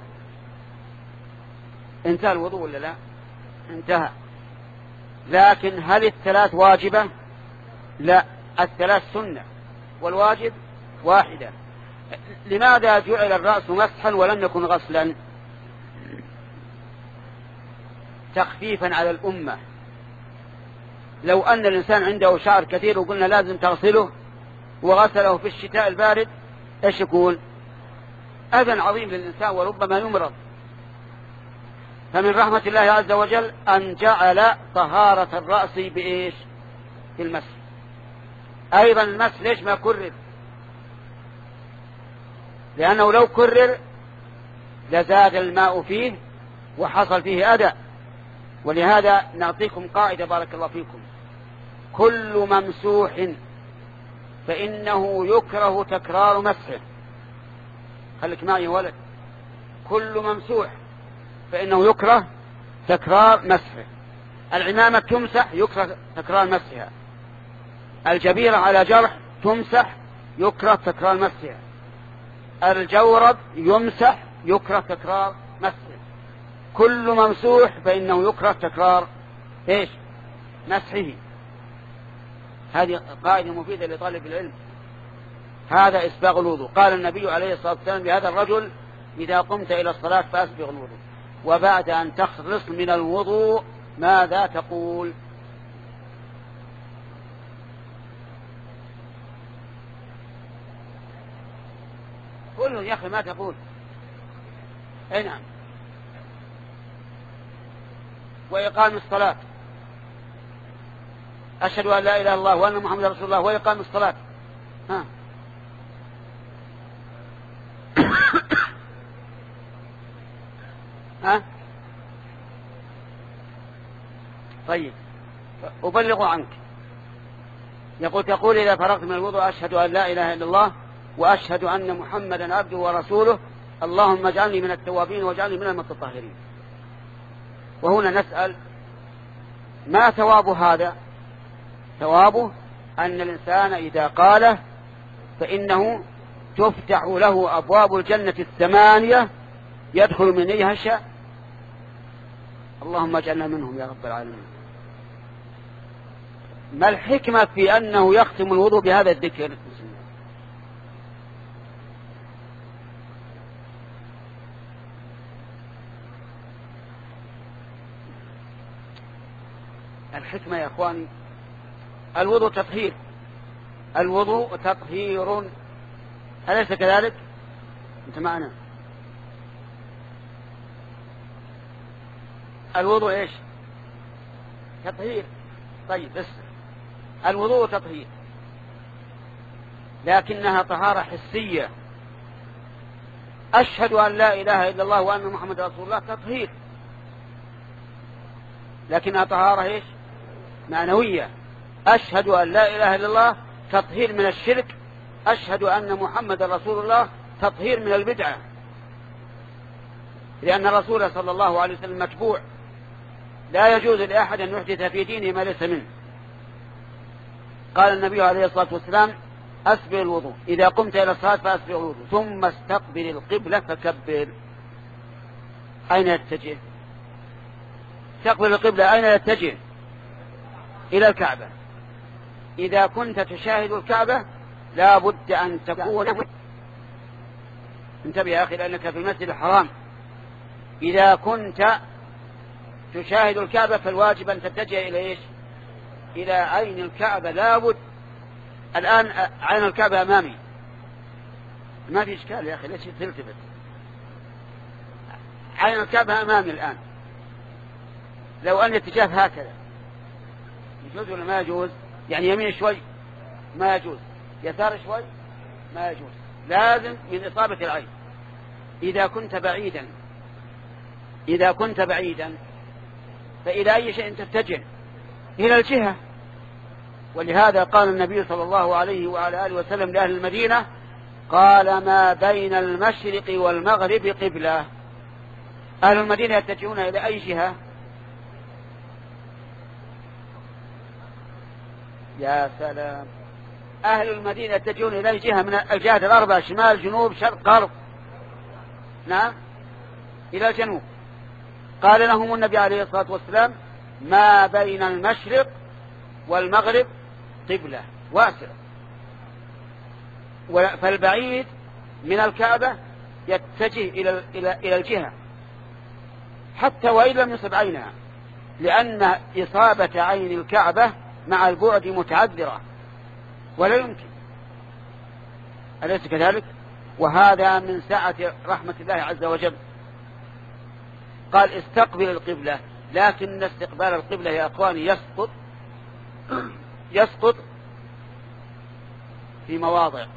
Speaker 1: انتهى الوضوء ولا لا؟ انتهى. لكن هل الثلاث واجبة؟ لا، الثلاث سنة والواجب واحدة. لماذا جعل الرأس مسحا ولم يكن غسلا؟ تخفيفا على الأمة. لو أن الإنسان عنده شعر كثير وقلنا لازم تغسله وغسله في الشتاء البارد ايش يكون؟ أذى عظيم للإنسان وربما يمرض. فمن رحمة الله عز وجل أن جعل طهارة الرأس بإيش؟ بالمسح. أيضا المسح ليش ما كرر؟ لأنه لو كرر لزاد الماء فيه وحصل فيه أذى. ولهذا نعطيكم قاعدة بارك الله فيكم: كل ممسوح فإنه يكره تكرار مسحه. خليك معي يا ولد. كل ممسوح فإنه يكره تكرار مسحه. العمامة تمسح يكره تكرار مسحها. الجبيرة على جرح تمسح يكره تكرار مسحها. الجورب يمسح يكره تكرار مسحه. كل ممسوح فإنه يكره تكرار إيش؟ مسحه. هذه قاعدة مفيدة لطالب العلم. هذا إسباغ الوضوء. قال النبي عليه الصلاة والسلام لهذا الرجل: إذا قمت إلى الصلاة فأسبغ الوضوء، وبعد أن تخلص من الوضوء ماذا تقول؟ قل يا أخي ما تقول. أي نعم. وإقام الصلاة، أشهد أن لا إله إلا الله وأن محمد رسول الله، وإقام الصلاة. ها ها طيب، أبلغ عنك. يقول تقول إذا فرغت من الوضوء: أشهد أن لا إله إلا الله وأشهد أن محمدا عبده ورسوله، اللهم اجعلني من التوابين واجعلني من المتطهرين. وهنا نسأل: ما ثواب هذا؟ ثوابه أن الإنسان إذا قاله فإنه تفتح له أبواب الجنة الثمانية يدخل من أيها شاء. اللهم اجعلنا منهم يا رب العالمين. ما الحكمة في أنه يختم الوضوء بهذا الذكر؟ الحكمة يا أخواني: الوضوء تطهير. الوضوء تطهير، أليس كذلك؟ أنت معنا؟ الوضوء إيش؟ تطهير. طيب بس الوضوء تطهير، لكنها طهارة حسية. أشهد أن لا إله إلا الله وأن محمد رسول الله تطهير، لكنها طهارة إيش؟ معنوية. أشهد أن لا إله إلا الله تطهير من الشرك، أشهد أن محمد رسول الله تطهير من البدعة، لأن الرسول صلى الله عليه وسلم متبوع، لا يجوز لأحد أن يحدث في دينه ما ليس منه. قال النبي عليه الصلاة والسلام: أسبغ الوضوء، إذا قمت إلى الصلاة فأسبغ الوضوء، ثم استقبل القبلة فكبر. أين يتجه؟ استقبل القبلة أين يتجه؟ إلى الكعبة. إذا كنت تشاهد الكعبة لا بد أن تكون، انتبه يا أخي لأنك في المسجد الحرام، إذا كنت تشاهد الكعبة فالواجب أن تتجه إلى إيش؟ إلى عين الكعبة. لا بد. الآن عين الكعبة أمامي، ما في إشكال يا أخي، ليش تلتفت؟ عين الكعبة أمامي الآن. لو أن الاتجاه هكذا يجوز ولا ما يجوز؟ يعني يمين شوي ما يجوز، يسار شوي ما يجوز، لازم من إصابة العين. إذا كنت بعيدا إذا كنت بعيدا فإلى أي شيء تتجه؟ إلى الجهة. ولهذا قال النبي صلى الله عليه وعلى آله وسلم لأهل المدينة: قال ما بين المشرق والمغرب قبلة. أهل المدينة يتجهون إلى أي جهة؟ يا سلام، أهل المدينة يتجهون إلى جهة من الجهات الأربعة: شمال جنوب شرق غرب. نعم، إلى الجنوب. قال لهم النبي عليه الصلاة والسلام: ما بين المشرق والمغرب القبلة واسع، فالبعيد من الكعبة يتجه إلى إلى الجهة حتى وإن لم يصب عينها، لأن إصابة عين الكعبة مع البعد متعذرة ولا يمكن، أليس كذلك؟ وهذا من سعة رحمة الله عز وجل. قال استقبل القبلة، لكن استقبال القبلة يا أخواني يسقط يسقط في مواضع.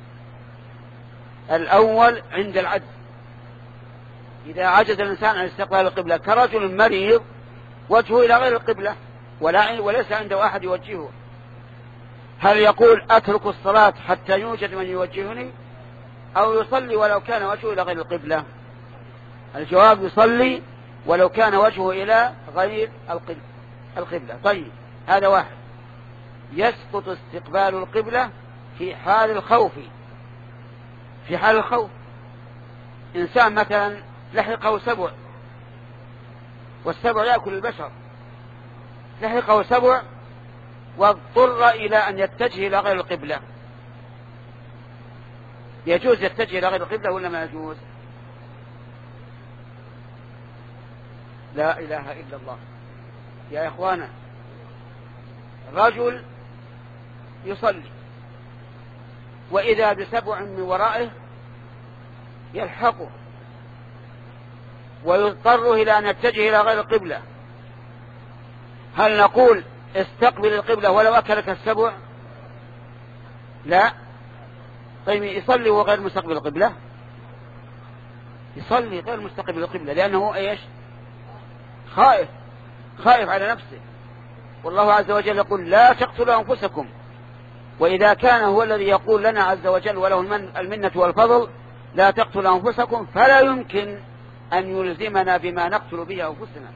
Speaker 1: الأول عند العجز، إذا عجز الإنسان عن استقبال القبلة كرجل مريض وجهه إلى غير القبلة وليس عنده أحد يوجهه، هل يقول أترك الصلاة حتى يوجد من يوجهني، أو يصلي ولو كان وجهه إلى غير القبلة؟ الجواب يصلي ولو كان وجهه إلى غير القبلة. طيب هذا واحد. يسقط استقبال القبلة في حال الخوف. في حال الخوف إنسان مثلا لحقه سبع، والسبع يأكل البشر، لحقه سبع واضطر إلى أن يتجه إلى غير القبلة، يجوز يتجه إلى غير القبلة ولا ما يجوز؟ لا إله إلا الله يا إخوانا. رجل يصلي وإذا بسبع من ورائه يلحقه ويضطر إلى أن يتجه إلى غير القبلة، هل نقول استقبل القبلة ولو أكلك السبع؟ لا. طيب يصلي وهو غير مستقبل القبلة؟ يصلي غير مستقبل القبلة لأنه إيش؟ خائف خائف على نفسه، والله عز وجل يقول لا تقتلوا أنفسكم، وإذا كان هو الذي يقول لنا عز وجل وله المنة والفضل لا تقتلوا أنفسكم، فلا يمكن أن يلزمنا بما نقتل به أنفسنا.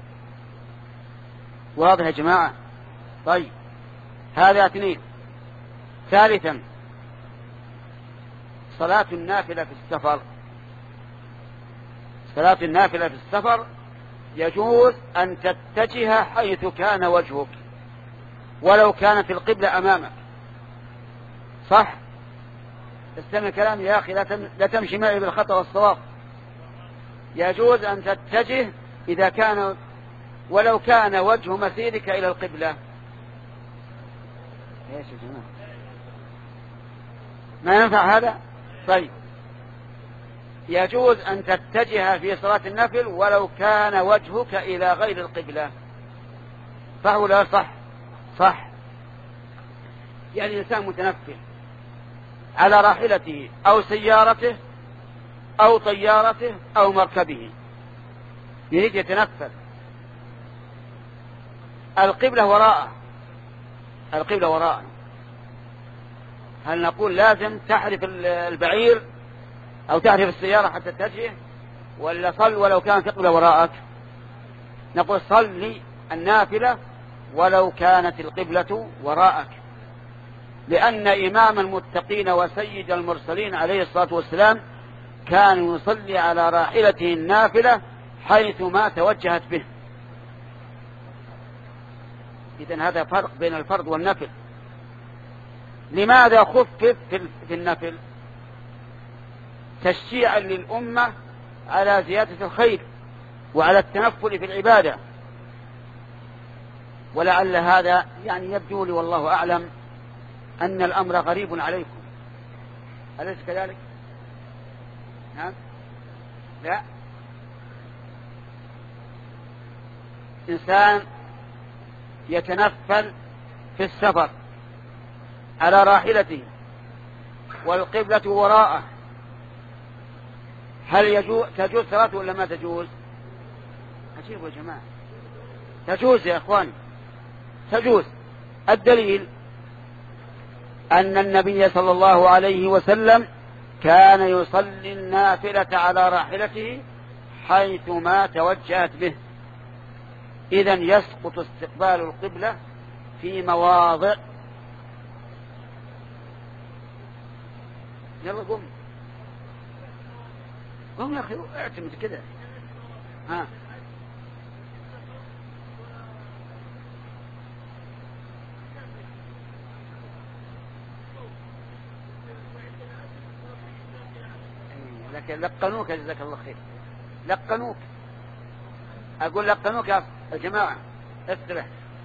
Speaker 1: واضح يا جماعة؟ طيب هذا اثنين. ثالثا صلاة النافلة في السفر. صلاة النافلة في السفر يجوز أن تتجه حيث كان وجهك ولو كانت القبلة أمامك. صح؟ استمع كلامي يا أخي، لا تمشي معي بالخطأ والصواب. يجوز أن تتجه إذا كان ولو كان وجه مسيرك إلى القبلة. ايش يا جماعة؟ ما ينفع هذا؟ طيب يجوز أن تتجه في صلاة النفل ولو كان وجهك إلى غير القبلة. صح ولا صح؟ صح. يعني إنسان متنفل على راحلته أو سيارته أو طيارته أو مركبه يريد يتنفل، القبلة وراءه، القبلة وراءه، هل نقول لازم تحرف البعير أو تعرف السيارة حتى تتجه، ولا صل ولو كانت القبلة وراءك؟ نقول صلي النافلة ولو كانت القبلة وراءك، لأن إمام المتقين وسيد المرسلين عليه الصلاة والسلام كان يصلي على راحلته النافلة حيث ما توجهت به. إذن هذا فرق بين الفرض والنفل. لماذا خفف في النفل؟ تشجيعا للأمة على زيادة الخير وعلى التنفل في العبادة. ولعل هذا يعني يبدو لي والله أعلم أن الأمر غريب عليكم، أليس كذلك؟ نعم؟ لا. إنسان يتنفل في السفر على راحلته والقبلة وراءه، هل يجوز تجوز صلاته ولا ما تجوز؟ عجيب يا جماعة، تجوز يا إخواني، تجوز. الدليل أن النبي صلى الله عليه وسلم كان يصلي النافلة على راحلته حيث ما توجهت به. إذن يسقط استقبال القبلة في مواضع. يلا قم قم يا أخي، اعتمد كده. ها لكن لقنوك جزاك الله خير، لقنوك، أقول لقنوك يا جماعة استرح.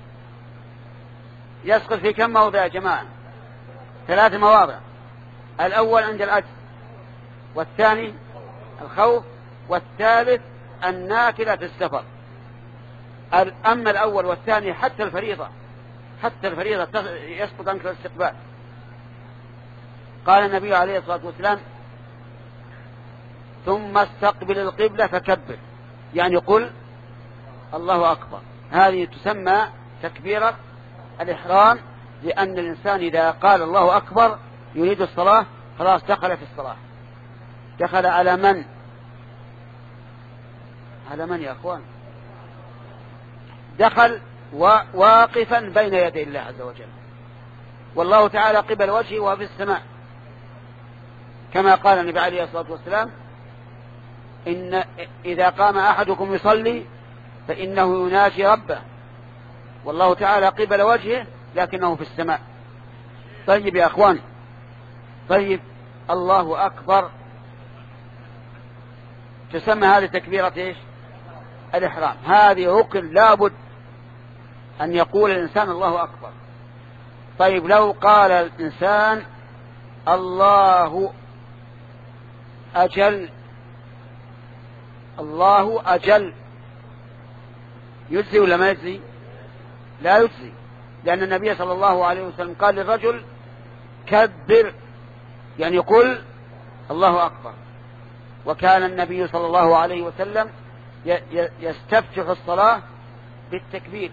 Speaker 1: يسقط في كم موضع يا جماعة؟ ثلاث مواضع. الأول عند العجز، والثاني الخوف، والثالث النافلة في السفر. أما الأول والثاني حتى الفريضة، حتى الفريضة يسقط عنك الاستقبال. قال النبي عليه الصلاة والسلام: ثم استقبل القبلة فكبر، يعني قل الله أكبر. هذه تسمى تكبيرة الإحرام، لأن الإنسان إذا قال الله أكبر يريد الصلاة خلاص دخل في الصلاة. دخل على من؟ على من يا أخوان؟ دخل واقفا بين يدي الله عز وجل، والله تعالى قبل وجهه وهو في السماء، كما قال النبي عليه الصلاة والسلام: إن إذا قام أحدكم يصلي فإنه يناجي ربه، والله تعالى قبل وجهه لكنه في السماء. طيب يا أخوان، طيب الله أكبر تسمى هذه تكبيرة إيش؟ الإحرام. هذه ركن لابد أن يقول الإنسان الله أكبر. طيب لو قال الإنسان الله أجل، الله أجل، يجزي ولا ما يجزي؟ لا يجزي، لأن النبي صلى الله عليه وسلم قال للرجل: كبر، يعني قل الله أكبر. وكان النبي صلى الله عليه وسلم يستفتح الصلاة بالتكبير.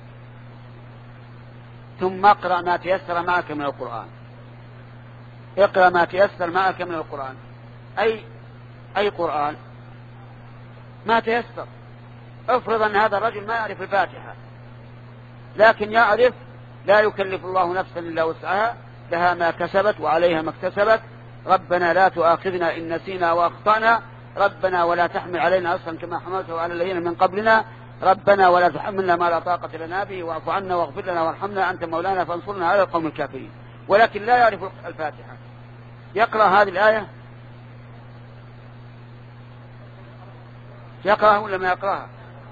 Speaker 1: ثم اقرأ ما تيسر معك من القرآن. اقرأ ما تيسر معك من القرآن، أي أي قرآن ما تيسر. افرض أن هذا الرجل ما يعرف الفاتحة، لكن يعرف لا يكلف الله نفسا إلا وسعها، لها ما كسبت وعليها ما اكتسبت، ربنا لا تؤاخذنا إن نسينا وأخطأنا، ربنا ولا تحمل علينا أصلا كما حملته على الذين من قبلنا، ربنا ولا تحملنا ما لا طاقة لنا به، واعف عنا واغفر لنا وارحمنا أنت مولانا فانصرنا على القوم الكافرين. ولكن لا يعرف الفاتحة، يقرأ هذه الآية، يقرأها ولا ما يقرأها؟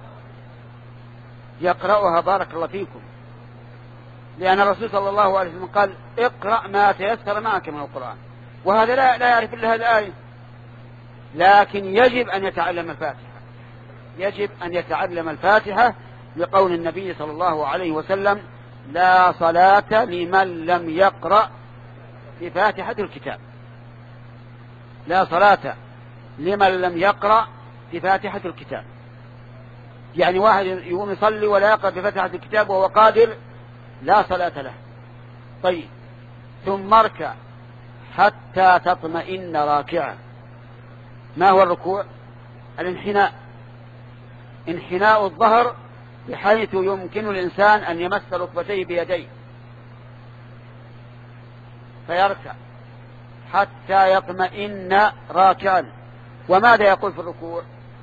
Speaker 1: يقرأها. بارك الله فيكم، لأن الرسول صلى الله عليه وسلم قال: اقرأ ما تيسر معك من القرآن. وهذا لا, لا يعرف إلا هذه الآية، لكن يجب أن يتعلم الفاتحة، يجب أن يتعلم الفاتحة، لقول النبي صلى الله عليه وسلم: لا صلاة لمن لم يقرأ في فاتحة الكتاب. لا صلاة لمن لم يقرأ في فاتحة الكتاب، يعني واحد يقوم يصلي ولا يقرأ في فاتحة الكتاب وهو قادر، لا صلاة له. طيب، ثم اركع حتى تطمئن راكعا. ما هو الركوع؟ الانحناء، انحناء الظهر بحيث يمكن الإنسان أن يمس ركبتيه بيديه، فيركع حتى يطمئن راكعا. وماذا يقول في الركوع؟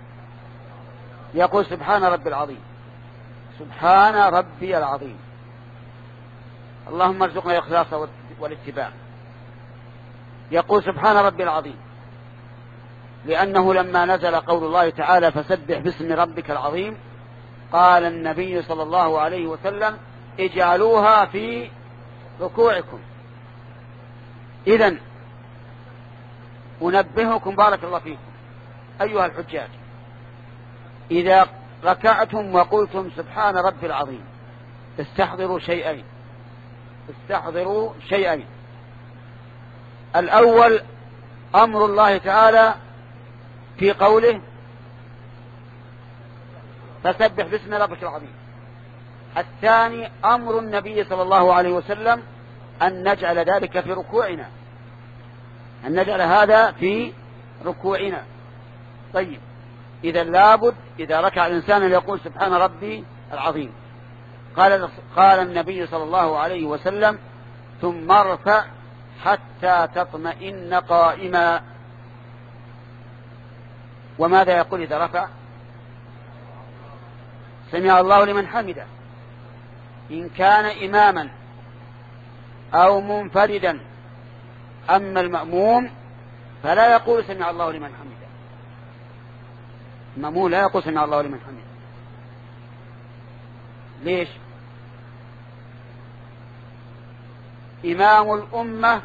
Speaker 1: يقول: سبحان ربي العظيم، سبحان ربي العظيم، اللهم ارزقنا الإخلاص والاتباع. يقول: سبحان ربي العظيم، لأنه لما نزل قول الله تعالى: فسبح باسم ربك العظيم، قال النبي صلى الله عليه وسلم: اجعلوها في ركوعكم. إذن أنبهكم بارك الله فيكم أيها الحجاج، إذا ركعتم وقلتم سبحان ربي العظيم استحضروا شيئين، استحضروا شيئين. الأول أمر الله تعالى في قوله: فسبح باسم ربك العظيم. الثاني أمر النبي صلى الله عليه وسلم أن نجعل ذلك في ركوعنا، أن نجعل هذا في ركوعنا. طيب، إذا لابد إذا ركع الإنسان أن يقول سبحان ربي العظيم. قال قال النبي صلى الله عليه وسلم: ثم ارفع حتى تطمئن قائما. وماذا يقول إذا رفع؟ سمع الله لمن حمده. إن كان إماما أو منفردا. أما المأموم فلا يقول سمع الله لمن حمده. المأموم لا يقول سمع الله لمن حمده. ليش؟ إمام الأمة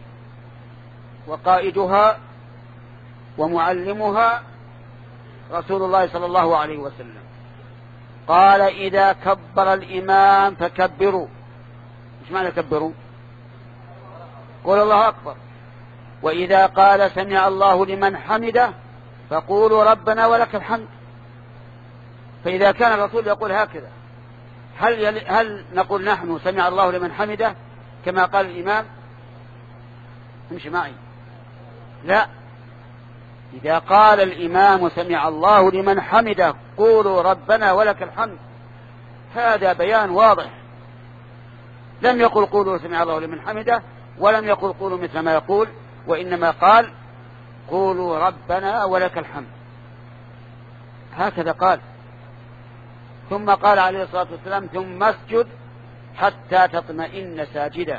Speaker 1: وقائدها ومعلمها رسول الله صلى الله عليه وسلم قال إذا كبر الإمام فكبروا. مش معنى كبروا؟ قول الله أكبر. وإذا قال سمع الله لمن حمده فقولوا ربنا ولك الحمد. فإذا كان الرسول يقول هكذا هل, هل نقول نحن سمع الله لمن حمده كما قال الإمام؟ امشي معي. لا، إذا قال الإمام سمع الله لمن حمده قولوا ربنا ولك الحمد، هذا بيان واضح. لم يقل قولوا سمع الله لمن حمده ولم يقل قولوا مثل ما يقول، وإنما قال قولوا ربنا ولك الحمد، هكذا قال. ثم قال عليه الصلاة والسلام ثم اسجد حتى تطمئن ساجدا.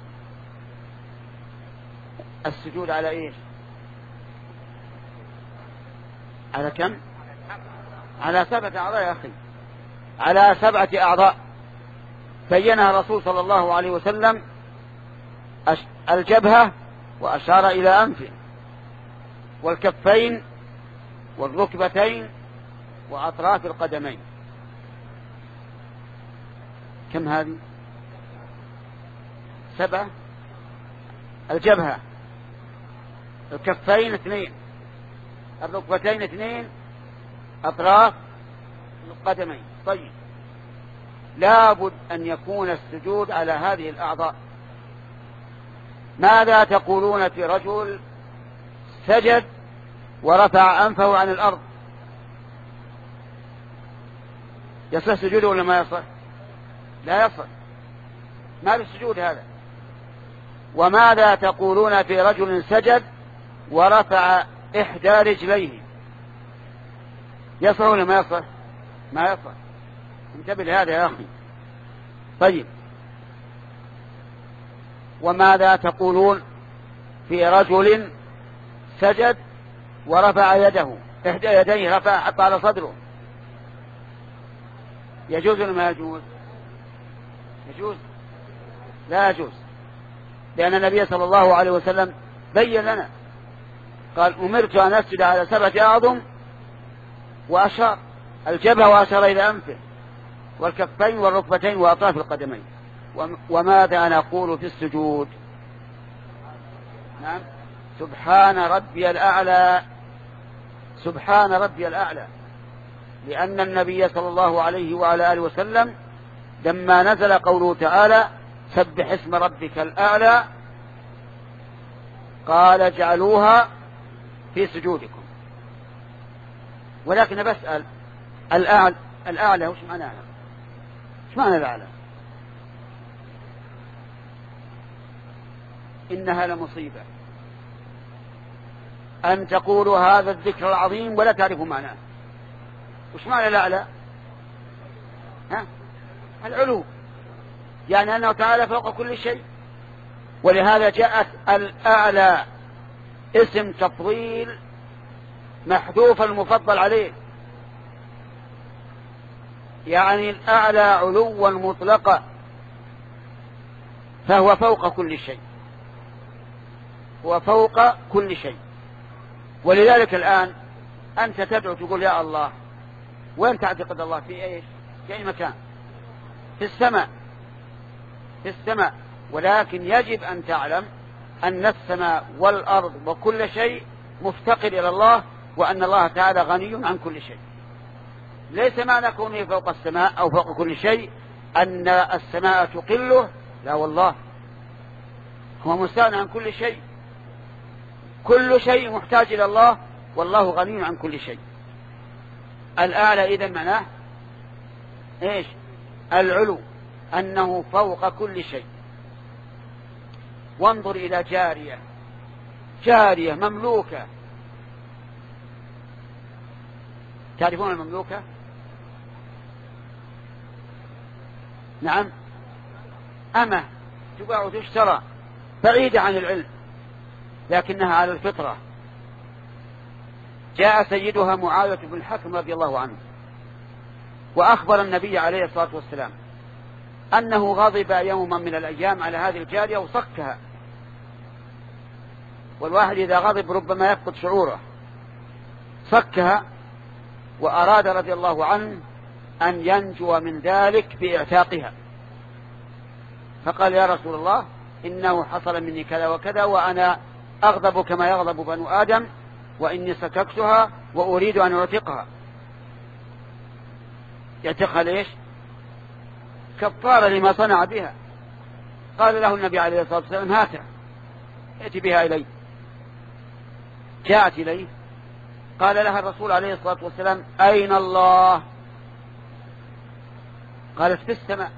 Speaker 1: السجود على ايش؟ على كم؟ على سبعة أعضاء يا أخي، على سبعة أعضاء بينها الرسول صلى الله عليه وسلم. الجبهة وأشار إلى أنفه، والكفين والركبتين وأطراف القدمين. كم هذه؟ سبعة. الجبهة، الكفين اثنين، الركبتين اثنين، أطراف القدمين. طيب، لابد أن يكون السجود على هذه الأعضاء. ماذا تقولون في رجل سجد ورفع أنفه عن الأرض؟ يصح سجوده ولا ما يصح؟ لا يصح، ما بالسجود هذا. وماذا تقولون في رجل سجد ورفع إحدى رجليه؟ يصح ولا ما يصح؟ ما يصح. انتبه لهذا يا أخي. طيب، وماذا تقولون في رجل سجد ورفع يده، إحدى يديه رفع حتى على صدره؟ يجوز ولا ما يجوز؟ يجوز؟ لا يجوز، لأن النبي صلى الله عليه وسلم بين لنا، قال أمرت أن أسجد على سبعة أعظم، وأشار الجبهة وأشار إلى أنفه والكفين والركبتين وأطراف القدمين. وماذا نقول في السجود؟ نعم، سبحان ربي الأعلى، سبحان ربي الأعلى، لأن النبي صلى الله عليه وعلى آله وسلم لما نزل قوله تعالى سبح اسم ربك الأعلى قال اجعلوها في سجودكم. ولكن بسأل، الأعلى الأعلى وش معنى أعلى؟ وش معنى الأعلى؟ إنها لمصيبة أن تقولوا هذا الذكر العظيم ولا تعرفوا معناه. وش معنى الأعلى؟ ها؟ العلو، يعني أنه تعالى فوق كل شيء. ولهذا جاءت الأعلى اسم تفضيل محذوف المفضل عليه، يعني الأعلى علوا مطلقا، فهو فوق كل شيء، هو فوق كل شيء. ولذلك الآن أنت تدعو تقول يا الله، وين تعتقد الله؟ في ايش؟ في اي مكان؟ في السماء، في السماء. ولكن يجب أن تعلم أن السماء والأرض وكل شيء مفتقر إلى الله، وأن الله تعالى غني عن كل شيء. ليس معنى كونه فوق السماء أو فوق كل شيء أن السماء تقله، لا والله، هو مستغني عن كل شيء، كل شيء محتاج إلى الله، والله غني عن كل شيء. الأعلى إذن معناه إيش؟ العلو، أنه فوق كل شيء. وانظر إلى جارية، جارية مملوكة، تعرفون المملوكة؟ نعم، أمة تباع وتشترى، بعيدة عن العلم، لكنها على الفطرة. جاء سيدها معاوية بن الحكم رضي الله عنه وأخبر النبي عليه الصلاة والسلام أنه غضب يوما من الأيام على هذه الجارية وصكها، والواحد إذا غضب ربما يفقد شعوره، صكها، وأراد رضي الله عنه أن ينجو من ذلك بإعتاقها، فقال يا رسول الله إنه حصل مني كذا وكذا وأنا أغضب كما يغضب بنو آدم، وإني سككتها وأريد أن أعتقها. يعتقها ليش؟ كفارة لما صنع بها. قال له النبي عليه الصلاة والسلام هاتها، ائت بها إلي. جاءت إليه، قال لها الرسول عليه الصلاة والسلام أين الله؟ قالت في السماء،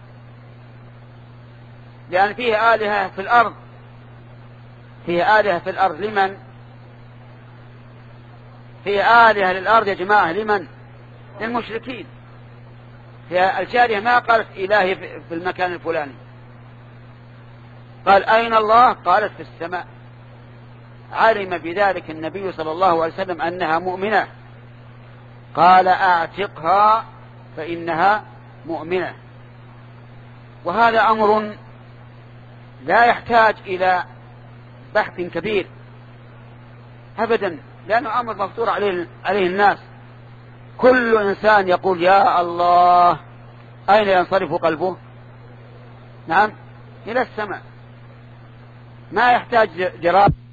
Speaker 1: لأن فيه آلهة في الأرض، فيه آلهة في الأرض لمن؟ فيه آلهة للأرض يا جماعة لمن؟ للمشركين. هي الجارية ما قالت إلهي في المكان الفلاني، قال أين الله؟ قالت في السماء. علم بذلك النبي صلى الله عليه وسلم أنها مؤمنة، قال أعتقها فإنها مؤمنة. وهذا أمر لا يحتاج إلى بحث كبير أبدا، لأنه أمر مفطور عليه, عليه الناس. كل إنسان يقول يا الله، أين ينصرف قلبه؟ نعم، إلى السماء، ما يحتاج جراب.